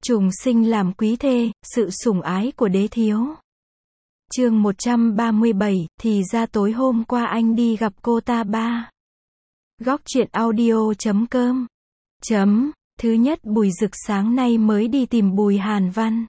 Trùng sinh làm quý thê, sự sủng ái của đế thiếu. Chương 137, thì ra tối hôm qua anh đi gặp cô ta ba. Góc truyện audio.com. Thứ nhất, Bùi Dực sáng nay mới đi tìm Bùi Hàn Văn.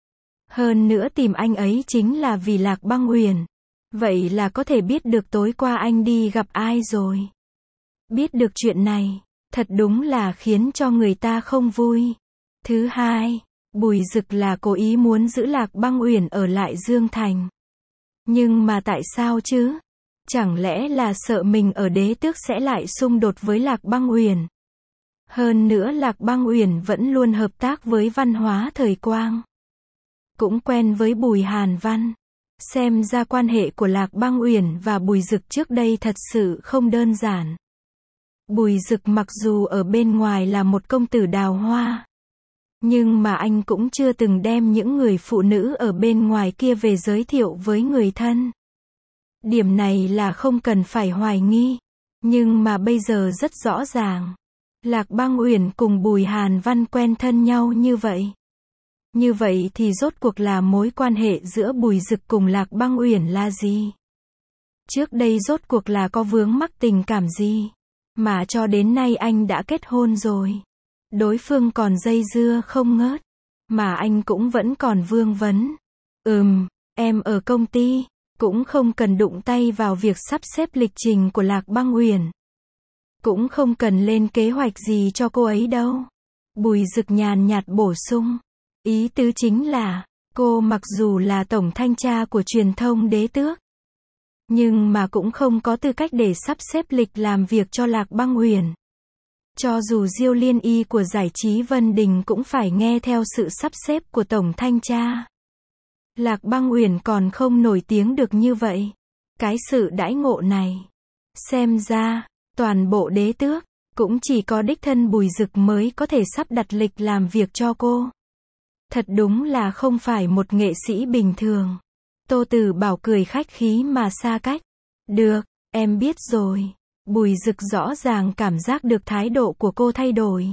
Hơn nữa tìm anh ấy chính là vì Lạc Băng Uyển. Vậy là có thể biết được tối qua anh đi gặp ai rồi. Biết được chuyện này, thật đúng là khiến cho người ta không vui. Thứ hai, Bùi Dực là cố ý muốn giữ Lạc Băng Uyển ở lại Dương Thành. Nhưng mà tại sao chứ? Chẳng lẽ là sợ mình ở Đế Tước sẽ lại xung đột với Lạc Băng Uyển? Hơn nữa Lạc Băng Uyển vẫn luôn hợp tác với Văn Hóa Thời Quang. Cũng quen với Bùi Hàn Văn. Xem ra quan hệ của Lạc Băng Uyển và Bùi Dực trước đây thật sự không đơn giản. Bùi Dực mặc dù ở bên ngoài là một công tử đào hoa, nhưng mà anh cũng chưa từng đem những người phụ nữ ở bên ngoài kia về giới thiệu với người thân. Điểm này là không cần phải hoài nghi. Nhưng mà bây giờ rất rõ ràng. Lạc Băng Uyển cùng Bùi Hàn Văn quen thân nhau như vậy. Như vậy thì rốt cuộc là mối quan hệ giữa Bùi Dực cùng Lạc Băng Uyển là gì? Trước đây rốt cuộc là có vướng mắc tình cảm gì? Mà cho đến nay anh đã kết hôn rồi. Đối phương còn dây dưa không ngớt. Mà anh cũng vẫn còn vương vấn. Em ở công ty, cũng không cần đụng tay vào việc sắp xếp lịch trình của Lạc Băng Uyển. Cũng không cần lên kế hoạch gì cho cô ấy đâu. Bùi Dực nhàn nhạt bổ sung. Ý tứ chính là, cô mặc dù là tổng thanh tra của truyền thông Đế Tước, nhưng mà cũng không có tư cách để sắp xếp lịch làm việc cho Lạc Băng Uyển. Cho dù Diêu Liên Y của giải trí Vân Đình cũng phải nghe theo sự sắp xếp của tổng thanh tra. Lạc Băng Uyển còn không nổi tiếng được như vậy. Cái sự đãi ngộ này, xem ra, toàn bộ Đế Tước, cũng chỉ có đích thân Bùi Dực mới có thể sắp đặt lịch làm việc cho cô. Thật đúng là không phải một nghệ sĩ bình thường. Tô Tử Bảo cười khách khí mà xa cách. Được, em biết rồi. Bùi Dực rõ ràng cảm giác được thái độ của cô thay đổi.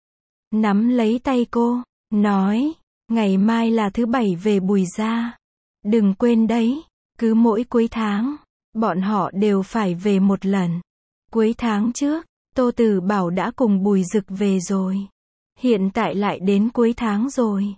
Nắm lấy tay cô, nói, ngày mai là thứ bảy về Bùi gia. Đừng quên đấy, cứ mỗi cuối tháng, bọn họ đều phải về một lần. Cuối tháng trước, Tô Tử Bảo đã cùng Bùi Dực về rồi. Hiện tại lại đến cuối tháng rồi.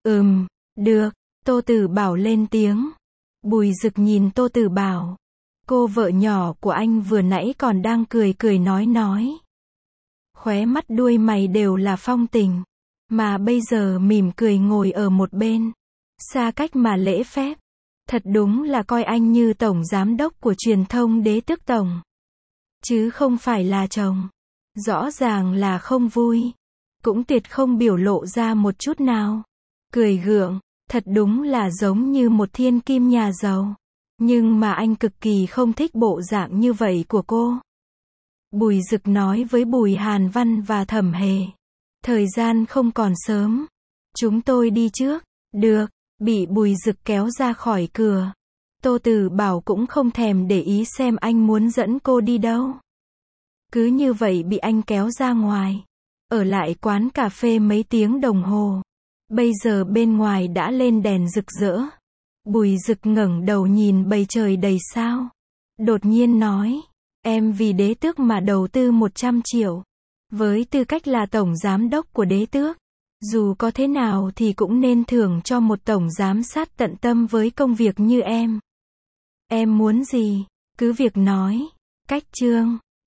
Được, Tô Tử Bảo lên tiếng. Bùi Dực nhìn Tô Tử Bảo. Cô vợ nhỏ của anh vừa nãy còn đang cười cười nói. Khóe mắt đuôi mày đều là phong tình. Mà bây giờ mỉm cười ngồi ở một bên. Xa cách mà lễ phép. Thật đúng là coi anh như tổng giám đốc của truyền thông Đế Tước tổng. Chứ không phải là chồng. Rõ ràng là không vui. Cũng tuyệt không biểu lộ ra một chút nào. Cười gượng, thật đúng là giống như một thiên kim nhà giàu. Nhưng mà anh cực kỳ không thích bộ dạng như vậy của cô. Bùi Dực nói với Bùi Hàn Văn và Thẩm Hề. Thời gian không còn sớm. Chúng tôi đi trước. Được, bị Bùi Dực kéo ra khỏi cửa. Tô Tử Bảo cũng không thèm để ý xem anh muốn dẫn cô đi đâu. Cứ như vậy bị anh kéo ra ngoài. Ở lại quán cà phê mấy tiếng đồng hồ. Bây giờ bên ngoài đã lên đèn rực rỡ. Bùi Dực ngẩng đầu nhìn bầu trời đầy sao. Đột nhiên nói, em vì Đế Tước mà đầu tư 100 triệu. Với tư cách là tổng giám đốc của Đế Tước, dù có thế nào thì cũng nên thưởng cho một tổng giám sát tận tâm với công việc như em. Em muốn gì, cứ việc nói. Cách chương